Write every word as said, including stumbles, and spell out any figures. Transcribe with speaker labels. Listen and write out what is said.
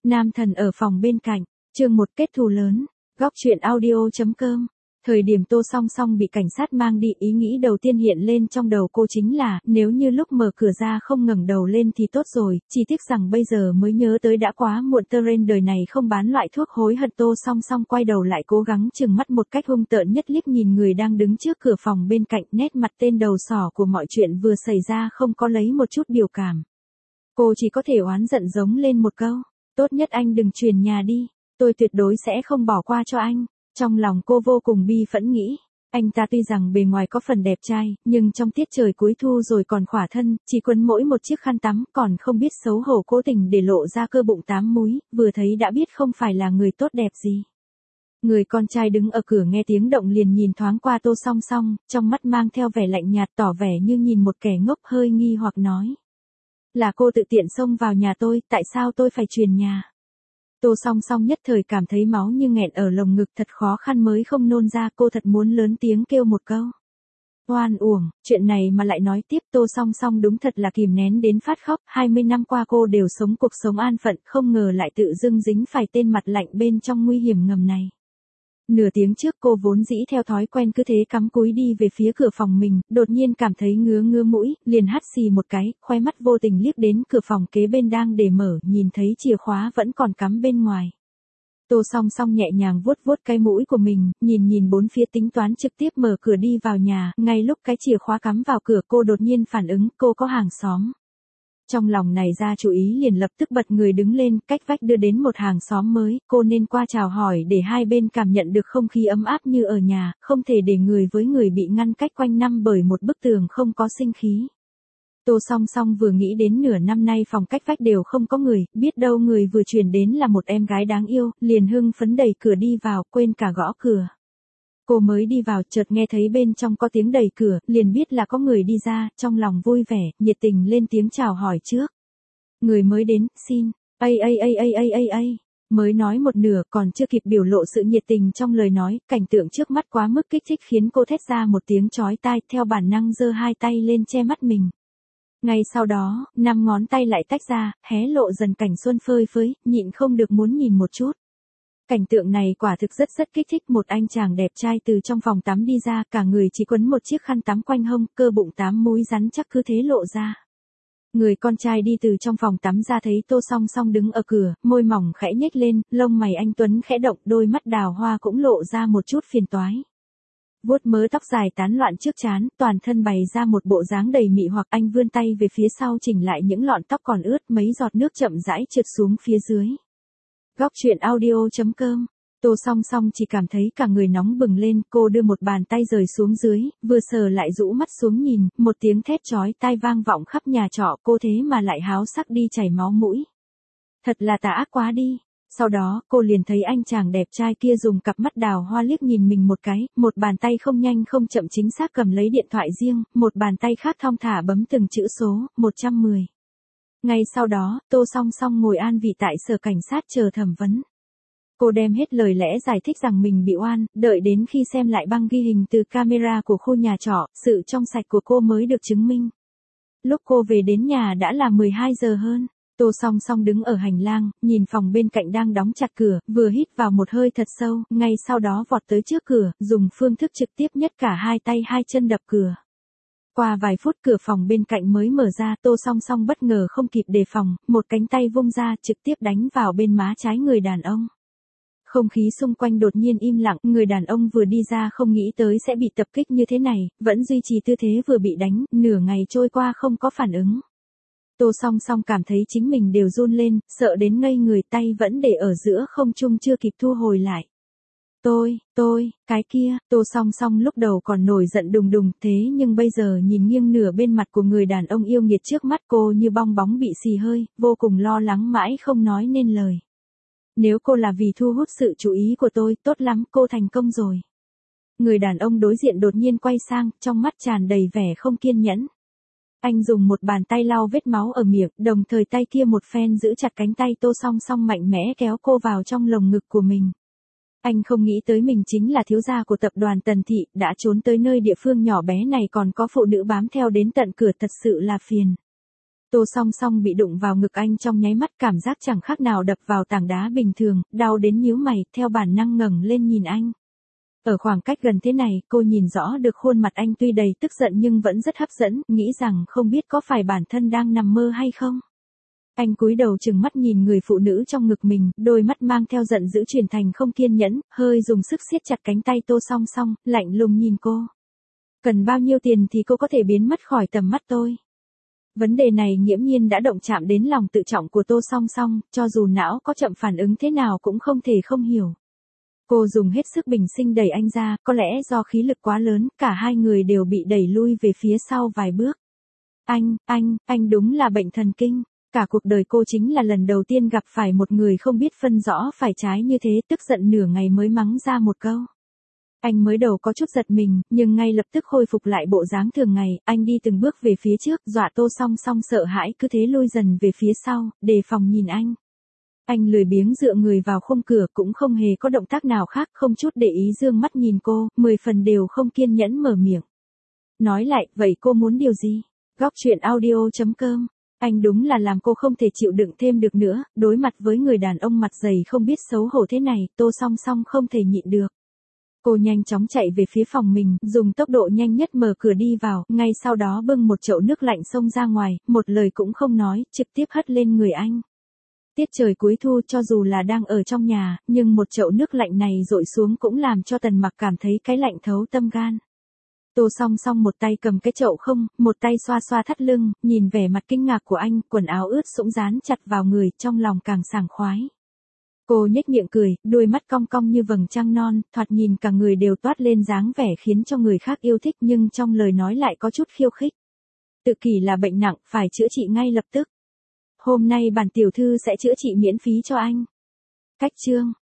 Speaker 1: Nam thần ở phòng bên cạnh, chương một kết thù lớn, góc truyện audio.com. Thời điểm Tô Song Song bị cảnh sát mang đi, ý nghĩ đầu tiên hiện lên trong đầu cô chính là, nếu như lúc mở cửa ra không ngẩng đầu lên thì tốt rồi, chỉ tiếc rằng bây giờ mới nhớ tới đã quá muộn. Terrain đời này không bán loại thuốc hối hận. Tô Song Song quay đầu lại cố gắng trừng mắt một cách hung tợn nhất, liếc nhìn người đang đứng trước cửa phòng bên cạnh, nét mặt tên đầu sỏ của mọi chuyện vừa xảy ra không có lấy một chút biểu cảm. Cô chỉ có thể oán giận giống lên một câu, tốt nhất anh đừng chuyển nhà đi, tôi tuyệt đối sẽ không bỏ qua cho anh. Trong lòng cô vô cùng bi phẫn nghĩ, anh ta tuy rằng bề ngoài có phần đẹp trai, nhưng trong tiết trời cuối thu rồi còn khỏa thân, chỉ quấn mỗi một chiếc khăn tắm, còn không biết xấu hổ cố tình để lộ ra cơ bụng tám múi, vừa thấy đã biết không phải là người tốt đẹp gì. Người con trai đứng ở cửa nghe tiếng động liền nhìn thoáng qua Tô Song Song, trong mắt mang theo vẻ lạnh nhạt, tỏ vẻ như nhìn một kẻ ngốc, hơi nghi hoặc nói. Là cô tự tiện xông vào nhà tôi, tại sao tôi phải truyền nhà? Tô Song Song nhất thời cảm thấy máu như nghẹn ở lồng ngực, thật khó khăn mới không nôn ra. Cô thật muốn lớn tiếng kêu một câu oan uổng, chuyện này mà lại nói tiếp. Tô Song Song đúng thật là kìm nén đến phát khóc. hai mươi năm qua cô đều sống cuộc sống an phận, không ngờ lại tự dưng dính phải tên mặt lạnh bên trong nguy hiểm ngầm này. Nửa tiếng trước cô vốn dĩ theo thói quen cứ thế cắm cúi đi về phía cửa phòng mình, đột nhiên cảm thấy ngứa ngứa mũi, liền hắt xì một cái, khóe mắt vô tình liếc đến cửa phòng kế bên đang để mở, nhìn thấy chìa khóa vẫn còn cắm bên ngoài. Tô Song Song nhẹ nhàng vuốt vuốt cái mũi của mình, nhìn nhìn bốn phía tính toán trực tiếp mở cửa đi vào nhà. Ngay lúc cái chìa khóa cắm vào cửa, cô đột nhiên phản ứng, cô có hàng xóm. Trong lòng này ra chú ý liền lập tức bật người đứng lên, cách vách đưa đến một hàng xóm mới, cô nên qua chào hỏi để hai bên cảm nhận được không khí ấm áp như ở nhà, không thể để người với người bị ngăn cách quanh năm bởi một bức tường không có sinh khí. Tô Song Song vừa nghĩ đến nửa năm nay phòng cách vách đều không có người, biết đâu người vừa chuyển đến là một em gái đáng yêu, liền hưng phấn đẩy cửa đi vào, quên cả gõ cửa. Cô mới đi vào chợt nghe thấy bên trong có tiếng đẩy cửa, liền biết là có người đi ra, trong lòng vui vẻ, nhiệt tình lên tiếng chào hỏi trước. Người mới đến, xin, ây ây ây ây ây ây ây, mới nói một nửa còn chưa kịp biểu lộ sự nhiệt tình trong lời nói, cảnh tượng trước mắt quá mức kích thích khiến cô thét ra một tiếng chói tai, theo bản năng giơ hai tay lên che mắt mình. Ngay sau đó, năm ngón tay lại tách ra, hé lộ dần cảnh xuân phơi phới, nhịn không được muốn nhìn một chút. Cảnh tượng này quả thực rất rất kích thích. Một anh chàng đẹp trai từ trong phòng tắm đi ra, cả người chỉ quấn một chiếc khăn tắm quanh hông, cơ bụng tám múi rắn chắc cứ thế lộ ra. Người con trai đi từ trong phòng tắm ra thấy Tô Song Song đứng ở cửa, môi mỏng khẽ nhếch lên, lông mày anh tuấn khẽ động, đôi mắt đào hoa cũng lộ ra một chút phiền toái. Vuốt mớ tóc dài tán loạn trước trán, toàn thân bày ra một bộ dáng đầy mị hoặc. Anh vươn tay về phía sau chỉnh lại những lọn tóc còn ướt, mấy giọt nước chậm rãi trượt xuống phía dưới. Góc truyện audio.com. Tô Song Song chỉ cảm thấy cả người nóng bừng lên, cô đưa một bàn tay rời xuống dưới, vừa sờ lại rũ mắt xuống nhìn, một tiếng thét chói tai vang vọng khắp nhà trọ, cô thế mà lại háo sắc đi chảy máu mũi. Thật là tà ác quá đi. Sau đó, cô liền thấy anh chàng đẹp trai kia dùng cặp mắt đào hoa liếc nhìn mình một cái, một bàn tay không nhanh không chậm chính xác cầm lấy điện thoại riêng, một bàn tay khác thong thả bấm từng chữ số, một trăm mười. Ngay sau đó, Tô Song Song ngồi an vị tại sở cảnh sát chờ thẩm vấn. Cô đem hết lời lẽ giải thích rằng mình bị oan, đợi đến khi xem lại băng ghi hình từ camera của khu nhà trọ, sự trong sạch của cô mới được chứng minh. Lúc cô về đến nhà đã là mười hai giờ hơn. Tô Song Song đứng ở hành lang, nhìn phòng bên cạnh đang đóng chặt cửa, vừa hít vào một hơi thật sâu, ngay sau đó vọt tới trước cửa, dùng phương thức trực tiếp nhất cả hai tay hai chân đập cửa. Qua vài phút cửa phòng bên cạnh mới mở ra, Tô Song Song bất ngờ không kịp đề phòng, một cánh tay vung ra trực tiếp đánh vào bên má trái người đàn ông. Không khí xung quanh đột nhiên im lặng, người đàn ông vừa đi ra không nghĩ tới sẽ bị tập kích như thế này, vẫn duy trì tư thế vừa bị đánh, nửa ngày trôi qua không có phản ứng. Tô Song Song cảm thấy chính mình đều run lên, sợ đến ngây người, tay vẫn để ở giữa không trung chưa kịp thu hồi lại. Tôi, tôi, cái kia. Tô Song Song lúc đầu còn nổi giận đùng đùng, thế nhưng bây giờ nhìn nghiêng nửa bên mặt của người đàn ông yêu nghiệt trước mắt cô như bong bóng bị xì hơi, vô cùng lo lắng mãi không nói nên lời. Nếu cô là vì thu hút sự chú ý của tôi, tốt lắm, cô thành công rồi. Người đàn ông đối diện đột nhiên quay sang, trong mắt tràn đầy vẻ không kiên nhẫn. Anh dùng một bàn tay lau vết máu ở miệng, đồng thời tay kia một phen giữ chặt cánh tay Tô Song Song mạnh mẽ kéo cô vào trong lồng ngực của mình. Anh không nghĩ tới mình chính là thiếu gia của tập đoàn Tần Thị, đã trốn tới nơi địa phương nhỏ bé này còn có phụ nữ bám theo đến tận cửa, thật sự là phiền. Tô Song Song bị đụng vào ngực anh trong nháy mắt, cảm giác chẳng khác nào đập vào tảng đá bình thường, đau đến nhíu mày, theo bản năng ngẩng lên nhìn anh. Ở khoảng cách gần thế này, cô nhìn rõ được khuôn mặt anh tuy đầy tức giận nhưng vẫn rất hấp dẫn, nghĩ rằng không biết có phải bản thân đang nằm mơ hay không. Anh cúi đầu trừng mắt nhìn người phụ nữ trong ngực mình, đôi mắt mang theo giận dữ chuyển thành không kiên nhẫn, hơi dùng sức siết chặt cánh tay Tô Song Song, lạnh lùng nhìn cô. Cần bao nhiêu tiền thì cô có thể biến mất khỏi tầm mắt tôi? Vấn đề này nghiễm nhiên đã động chạm đến lòng tự trọng của Tô Song Song, cho dù não có chậm phản ứng thế nào cũng không thể không hiểu. Cô dùng hết sức bình sinh đẩy anh ra, có lẽ do khí lực quá lớn, cả hai người đều bị đẩy lui về phía sau vài bước. Anh, anh, anh đúng là bệnh thần kinh. Cả cuộc đời cô chính là lần đầu tiên gặp phải một người không biết phân rõ phải trái như thế, tức giận nửa ngày mới mắng ra một câu. Anh mới đầu có chút giật mình, nhưng ngay lập tức khôi phục lại bộ dáng thường ngày, anh đi từng bước về phía trước, dọa Tô Song Song sợ hãi cứ thế lui dần về phía sau, đề phòng nhìn anh. Anh lười biếng dựa người vào khung cửa cũng không hề có động tác nào khác, không chút để ý dương mắt nhìn cô, mười phần đều không kiên nhẫn mở miệng. Nói lại, vậy cô muốn điều gì? Góc truyện audio chấm com. Anh đúng là làm cô không thể chịu đựng thêm được nữa, đối mặt với người đàn ông mặt dày không biết xấu hổ thế này, Tô Song Song không thể nhịn được. Cô nhanh chóng chạy về phía phòng mình, dùng tốc độ nhanh nhất mở cửa đi vào, ngay sau đó bưng một chậu nước lạnh xông ra ngoài, một lời cũng không nói, trực tiếp hất lên người anh. Tiết trời cuối thu, cho dù là đang ở trong nhà, nhưng một chậu nước lạnh này dội xuống cũng làm cho Tần Mặc cảm thấy cái lạnh thấu tâm gan. Tô Song Song một tay cầm cái chậu không, một tay xoa xoa thắt lưng, nhìn vẻ mặt kinh ngạc của anh, quần áo ướt sũng dán chặt vào người, trong lòng càng sảng khoái. Cô nhếch miệng cười, đôi mắt cong cong như vầng trăng non, thoạt nhìn cả người đều toát lên dáng vẻ khiến cho người khác yêu thích, nhưng trong lời nói lại có chút khiêu khích. Tự kỷ là bệnh nặng, phải chữa trị ngay lập tức. Hôm nay bản tiểu thư sẽ chữa trị miễn phí cho anh. Cách chương